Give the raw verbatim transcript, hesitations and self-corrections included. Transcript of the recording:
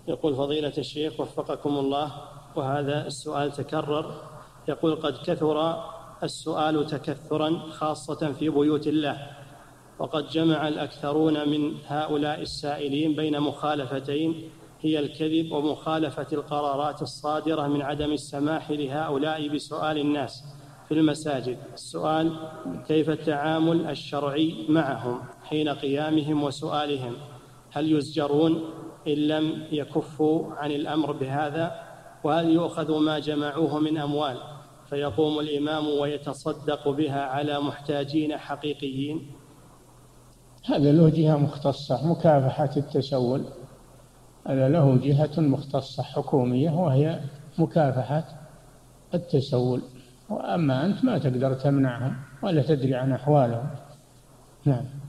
يقول فضيلة الشيخ وفقكم الله، وهذا السؤال تكرر، يقول قد كثر السؤال تكثرا خاصة في بيوت الله، وقد جمع الأكثرون من هؤلاء السائلين بين مخالفتين هي الكذب ومخالفة القرارات الصادرة من عدم السماح لهؤلاء بسؤال الناس في المساجد. السؤال: كيف التعامل الشرعي معهم حين قيامهم وسؤالهم؟ هل يزجرون إن لم يكفوا عن الأمر بهذا؟ وهل يؤخذ ما جمعوه من أموال فيقوم الإمام ويتصدق بها على محتاجين حقيقيين؟ هذا له جهة مختصة، مكافحة التسول، هذا له جهة مختصة حكومية وهي مكافحة التسول، وأما أنت ما تقدر تمنعهم ولا تدري عن أحوالهم. نعم.